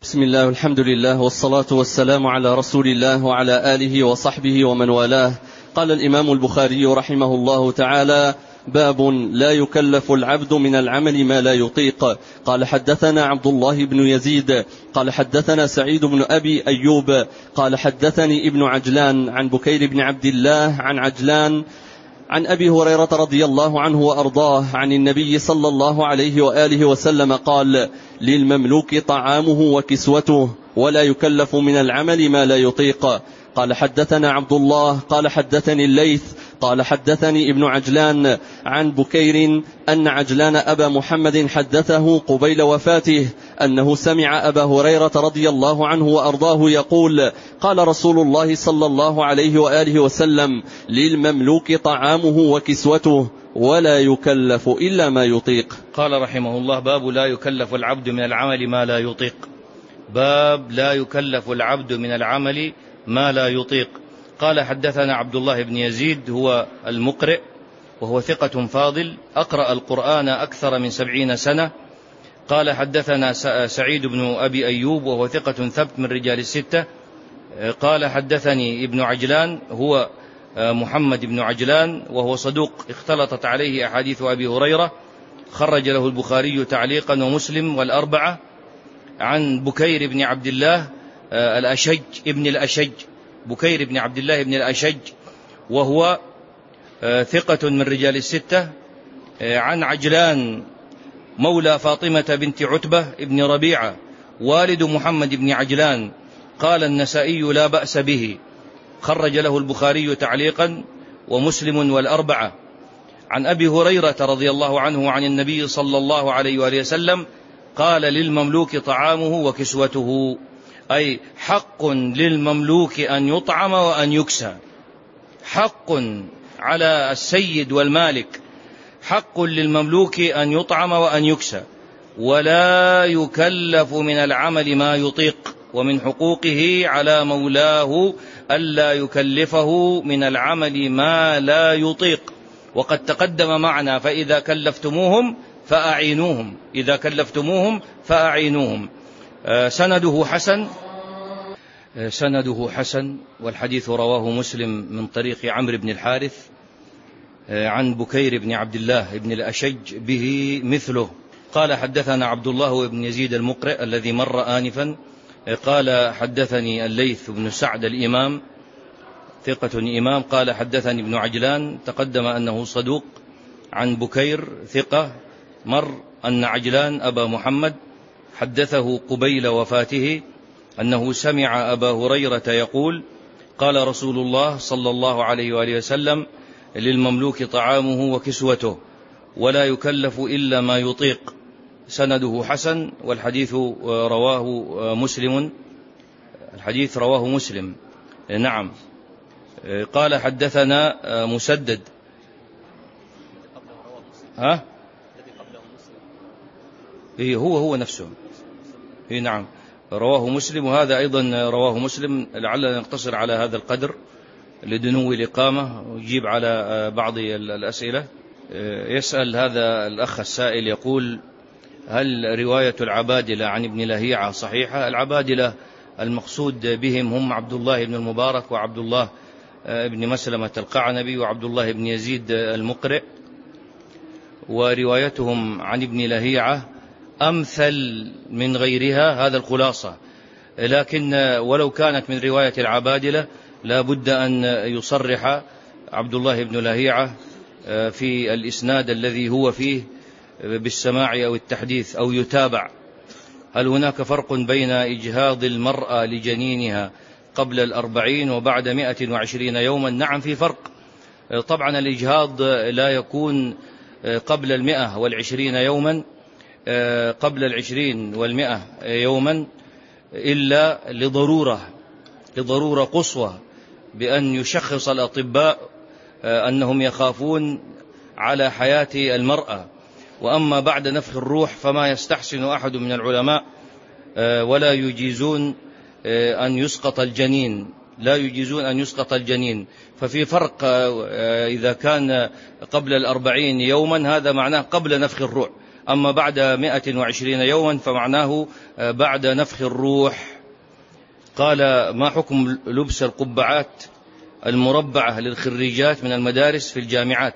بسم الله والحمد لله والصلاة والسلام على رسول الله وعلى آله وصحبه ومن والاه. قال الإمام البخاري رحمه الله تعالى: باب لا يكلف العبد من العمل ما لا يطيق. قال حدثنا عبد الله بن يزيد قال حدثنا سعيد بن أبي أيوب قال حدثني ابن عجلان عن بكير بن عبد الله عن عجلان عن أبي هريرة رضي الله عنه وأرضاه عن النبي صلى الله عليه وآله وسلم قال: للمملوك طعامه وكسوته ولا يكلف من العمل ما لا يطيق. قال حدثنا عبد الله قال حدثني الليث قال حدثني ابن عجلان عن بكير أن عجلان أبا محمد حدثه قبيل وفاته أنه سمع أبا هريرة رضي الله عنه وأرضاه يقول: قال رسول الله صلى الله عليه وآله وسلم: للمملوك طعامه وكسوته ولا يكلف إلا ما يطيق. قال رحمه الله: باب لا يكلف العبد من العمل ما لا يطيق. باب لا يكلف العبد من العمل ما لا يطيق. قال حدثنا عبد الله بن يزيد هو المقرئ وهو ثقة فاضل أقرأ القرآن أكثر من 70 سنة. قال حدثنا سعيد بن أبي أيوب وهو ثقة ثبت من رجال الستة. قال حدثني ابن عجلان هو محمد بن عجلان وهو صدوق اختلطت عليه أحاديث أبي هريرة، خرج له البخاري تعليقا ومسلم والأربعة. عن بكير بن عبد الله الأشج ابن الأشج، بكير بن عبد الله بن الأشج وهو ثقة من رجال الستة. عن عجلان مولى فاطمة بنت عتبة ابن ربيعة والد محمد بن عجلان. قال النسائي: لا بأس به، خرج له البخاري تعليقا ومسلم والأربعة. عن أبي هريرة رضي الله عنه عن النبي صلى الله عليه وآله وسلم قال: للمملوك طعامه وكسوته، أي حق للمملوك أن يطعم وأن يكسى، حق على السيد والمالك، حق للمملوك أن يطعم وأن يكسى، ولا يكلف من العمل ما يطيق، ومن حقوقه على مولاه ألا يكلفه من العمل ما لا يطيق. وقد تقدم معنا: فإذا كلفتموهم فأعينوهم، إذا كلفتموهم فأعينوهم. سنده حسن، والحديث رواه مسلم من طريق عمرو بن الحارث عن بكير بن عبد الله بن الأشج به مثله. قال حدثنا عبد الله بن يزيد المقرئ الذي مر آنفا قال حدثني الليث بن سعد الإمام ثقة إمام. قال حدثني ابن عجلان تقدم أنه صدوق. عن بكير ثقة مر أن عجلان أبا محمد حدثه قبيل وفاته أنه سمع أبا هريرة يقول: قال رسول الله صلى الله عليه وآله وسلم: للمملوك طعامه وكسوته ولا يكلف إلا ما يطيق. سنده حسن، والحديث رواه مسلم، الحديث رواه مسلم. نعم. قال حدثنا مسدد. هو نفسه. نعم، رواه مسلم، وهذا أيضا رواه مسلم. لعلنا نقتصر على هذا القدر لدنو الإقامة ويجيب على بعض الأسئلة. يسأل هذا الأخ السائل يقول: هل رواية العبادلة عن ابن لهيعة صحيحة؟ العبادلة المقصود بهم هم عبد الله بن المبارك وعبد الله بن مسلمة القعنبي وعبد الله بن يزيد المقرئ، وروايتهم عن ابن لهيعة أمثل من غيرها، هذا الخلاصة. لكن ولو كانت من رواية العبادلة لا بد أن يصرح عبد الله بن لهيعة في الإسناد الذي هو فيه بالسماع أو التحديث أو يتابع. هل هناك فرق بين إجهاض المرأة لجنينها قبل 40 وبعد 120 يوما؟ نعم، في فرق. طبعا الإجهاض لا يكون قبل 120 يوما، قبل 20 و100 يوما، إلا لضرورة قصوى، بأن يشخص الأطباء أنهم يخافون على حياة المرأة. وأما بعد نفخ الروح فما يستحسن أحد من العلماء ولا يجيزون أن يسقط الجنين، لا يجيزون أن يسقط الجنين. ففي فرق إذا كان قبل 40 يوما هذا معناه قبل نفخ الروح، أما بعد 120 يوما فمعناه بعد نفخ الروح. قال: ما حكم لبس القبعات المربعة للخريجات من المدارس في الجامعات؟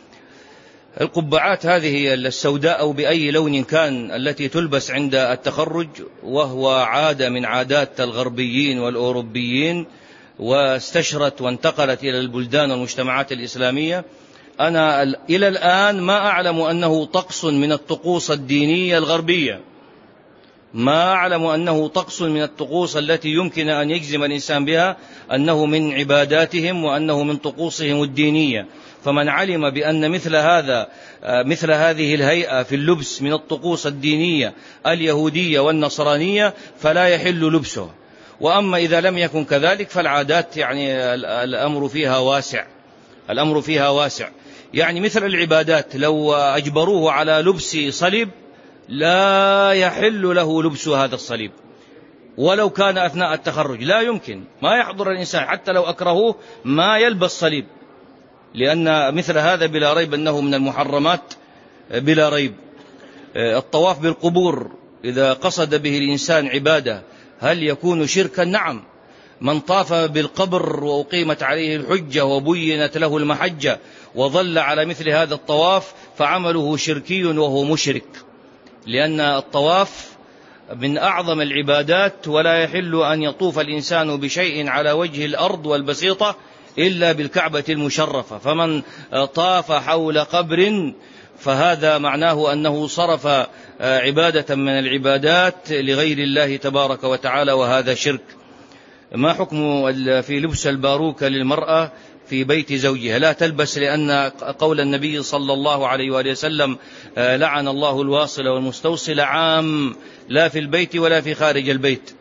القبعات هذه السوداء أو بأي لون كان التي تلبس عند التخرج، وهو عادة من عادات الغربيين والأوروبيين، واستشرت وانتقلت إلى البلدان والمجتمعات الإسلامية. أنا إلى الآن ما أعلم أنه طقس من الطقوس الدينية الغربية، ما أعلم أنه طقس من الطقوس التي يمكن أن يجزم الإنسان بها أنه من عباداتهم وأنه من طقوسهم الدينية. فمن علم بأن مثل هذه الهيئة في اللبس من الطقوس الدينية اليهودية والنصرانية فلا يحل لبسه. وأما إذا لم يكن كذلك فالعادات يعني الأمر فيها واسع. يعني مثل العبادات لو أجبروه على لبس صليب لا يحل له لبس هذا الصليب، ولو كان أثناء التخرج لا يمكن، ما يحضر الإنسان حتى لو أكرهوه ما يلبس صليب، لأن مثل هذا بلا ريب أنه من المحرمات بلا ريب. الطواف بالقبور إذا قصد به الإنسان عبادة هل يكون شركا؟ نعم. من طاف بالقبر وأقيمت عليه الحجة وبينت له المحجة وظل على مثل هذا الطواف فعمله شركي وهو مشرك، لأن الطواف من أعظم العبادات، ولا يحل أن يطوف الإنسان بشيء على وجه الأرض والبسيطة إلا بالكعبة المشرفة. فمن طاف حول قبر فهذا معناه أنه صرف عبادة من العبادات لغير الله تبارك وتعالى، وهذا شرك. ما حكم في لبس الباروكة للمرأة في بيت زوجها؟ لا تلبس، لأن قول النبي صلى الله عليه وآله وسلم: لعن الله الواصل والمستوصل، عام، لا في البيت ولا في خارج البيت.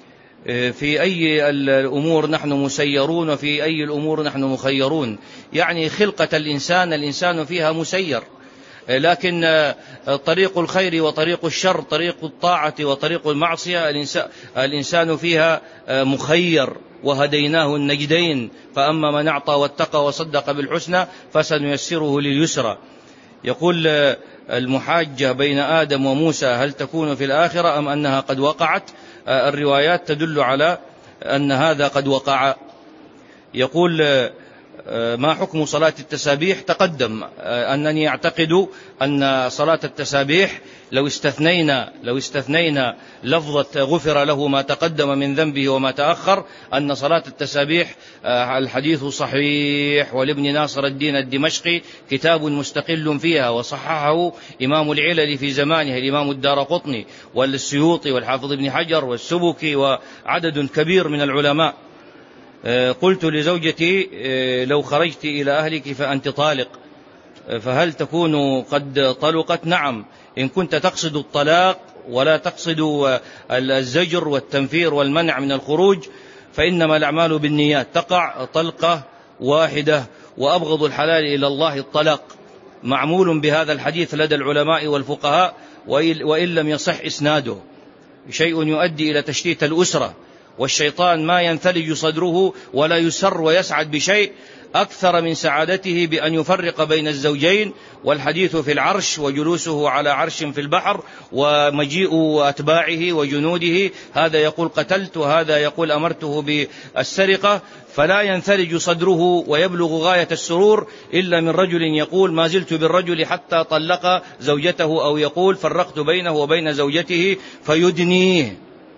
في أي الأمور نحن مسيرون وفي أي الأمور نحن مخيرون. يعني خلقة الإنسان فيها مسير، لكن طريق الخير وطريق الشر، طريق الطاعة وطريق المعصية، الإنسان فيها مخير، وهديناه النجدين، فأما من أعطى واتقى وصدق بالحسنى فسنيسره لليسرى. يقول المحاجة بين آدم وموسى هل تكون في الآخرة أم أنها قد وقعت؟ الروايات تدل على أن هذا قد وقع. يقول: ما حكم صلاة التسابيح؟ تقدم أنني أعتقد أن صلاة التسابيح لو استثنينا لفظة غفر له ما تقدم من ذنبه وما تأخر، أن صلاة التسابيح الحديث صحيح، ولابن ناصر الدين الدمشقي كتاب مستقل فيها، وصححه إمام العلل في زمانه الإمام الدارقطني والسيوطي والحافظ ابن حجر والسبكي وعدد كبير من العلماء. قلت لزوجتي: لو خرجت إلى أهلك فأنت طالق، فهل تكون قد طلقت؟ نعم، إن كنت تقصد الطلاق ولا تقصد الزجر والتنفير والمنع من الخروج فإنما الأعمال بالنيات، تقع طلقة واحدة، وأبغض الحلال إلى الله الطلاق، معمول بهذا الحديث لدى العلماء والفقهاء، وإن لم يصح إسناده، شيء يؤدي إلى تشتيت الأسرة، والشيطان ما ينثلج صدره ولا يسر ويسعد بشيء أكثر من سعادته بأن يفرق بين الزوجين. والحديث في العرش وجلوسه على عرش في البحر ومجيء أتباعه وجنوده، هذا يقول قتلت وهذا يقول أمرته بالسرقة، فلا ينثلج صدره ويبلغ غاية السرور إلا من رجل يقول ما زلت بالرجل حتى طلق زوجته، أو يقول فرقت بينه وبين زوجته فيدنيه.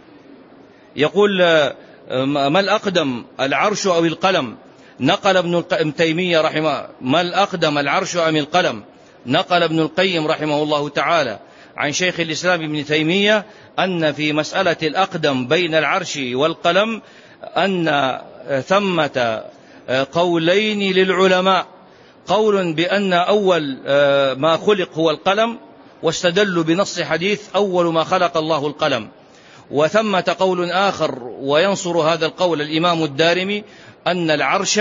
يقول: ما الأقدم، العرش أو القلم؟ نقل ابن تيمية رحمه ما الأقدم، العرش أم القلم؟ نقل ابن القيم رحمه الله تعالى عن شيخ الإسلام ابن تيمية أن في مسألة الأقدم بين العرش والقلم أن ثمة قولين للعلماء، قول بأن أول ما خلق هو القلم، واستدلوا بنص حديث أول ما خلق الله القلم، وثمة قول آخر وينصر هذا القول الإمام الدارمي أن العرش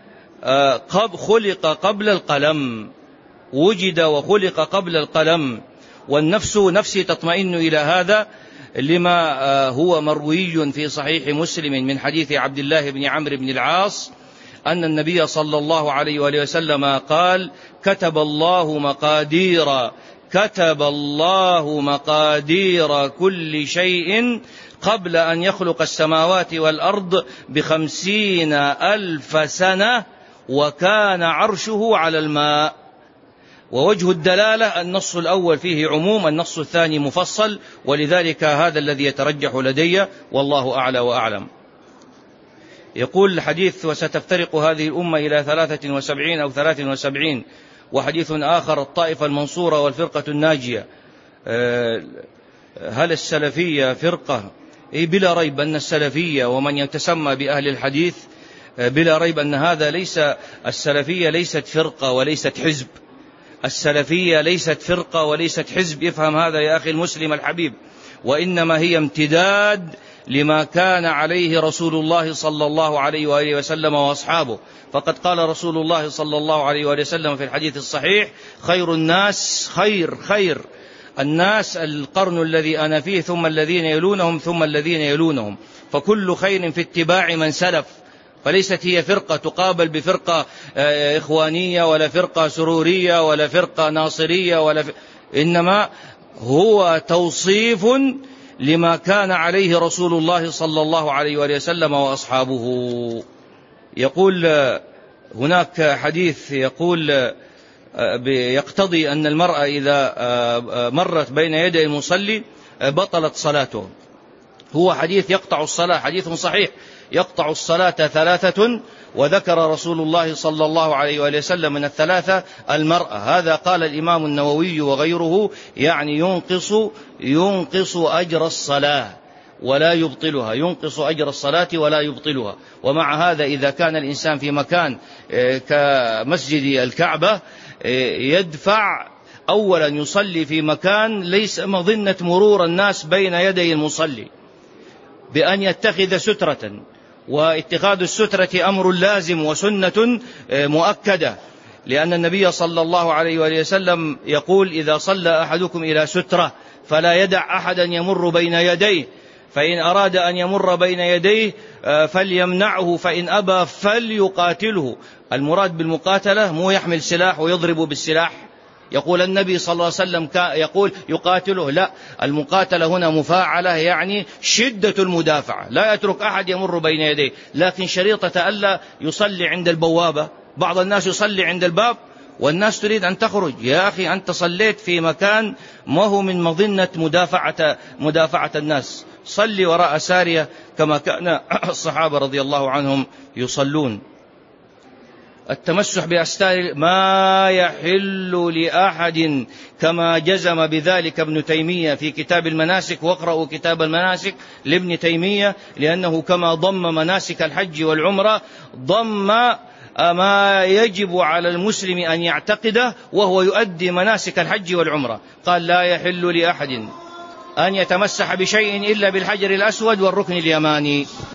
خلق قبل القلم، وجد وخلق قبل القلم، والنفس نفسي تطمئن إلى هذا لما هو مروي في صحيح مسلم من حديث عبد الله بن عمرو بن العاص أن النبي صلى الله عليه وآله وسلم قال: كتب الله مقادير كتب الله مقادير كل شيء قبل أن يخلق السماوات والأرض ب50,000 سنة وكان عرشه على الماء. ووجه الدلالة النص الأول فيه عموم، النص الثاني مفصل، ولذلك هذا الذي يترجح لدي والله أعلى وأعلم. يقول الحديث: وستفترق هذه الأمة إلى 73 أو 73. وحديث آخر: الطائفة المنصورة والفرقة الناجية. هل السلفية فرقة؟ بلا ريب أن السلفية ومن يتسمى بأهل الحديث بلا ريب أن هذا ليس، السلفية ليست فرقة وليست حزب. السلفية ليست فرقة وليست حزب، افهم هذا يا أخي المسلم الحبيب، وإنما هي امتداد لما كان عليه رسول الله صلى الله عليه وآله وسلم وأصحابه. فقد قال رسول الله صلى الله عليه وآله وسلم في الحديث الصحيح: خير الناس خير الناس القرن الذي أنا فيه، ثم الذين يلونهم، ثم الذين يلونهم. فكل خير في اتباع من سلف، فليست هي فرقة تقابل بفرقة إخوانية ولا فرقة سرورية ولا فرقة ناصرية إنما هو توصيف لما كان عليه رسول الله صلى الله عليه وآله وسلم وأصحابه. يقول هناك حديث يقول يقتضي أن المرأة إذا مرت بين يدي المصلي بطلت صلاته. هو حديث يقطع الصلاة، حديث صحيح يقطع الصلاة 3، وذكر رسول الله صلى الله عليه وآله وسلم من 3 المرأة. هذا قال الإمام النووي وغيره يعني ينقص أجر الصلاة ولا يبطلها، ينقص أجر الصلاة ولا يبطلها. ومع هذا إذا كان الإنسان في مكان كمسجد الكعبة يدفع أولا يصلي في مكان ليس مظنة مرور الناس بين يدي المصلي بأن يتخذ سترة، واتخاذ السترة أمر لازم وسنة مؤكدة، لأن النبي صلى الله عليه وآله وسلم يقول: إذا صلى أحدكم إلى سترة فلا يدع أحدا يمر بين يديه، فإن أراد أن يمر بين يديه فليمنعه، فإن أبى فليقاتله. المراد بالمقاتلة مو يحمل سلاح ويضرب بالسلاح، يقول النبي صلى الله عليه وسلم يقول يقاتله، لا، المقاتلة هنا مفاعلة، يعني شدة المدافعة، لا يترك أحد يمر بين يديه، لكن شريطة ألا يصلي عند البوابة. بعض الناس يصلي عند الباب والناس تريد أن تخرج، يا أخي أنت صليت في مكان ما هو من مظنة مدافعة الناس، صلي وراء سارية كما كان الصحابة رضي الله عنهم يصلون. التمسح بأستار ما يحل لأحد كما جزم بذلك ابن تيمية في كتاب المناسك، واقرأوا كتاب المناسك لابن تيمية، لأنه كما ضم مناسك الحج والعمرة ضم ما يجب على المسلم أن يعتقده وهو يؤدي مناسك الحج والعمرة. قال: لا يحل لأحد أن يتمسح بشيء إلا بالحجر الأسود والركن اليماني.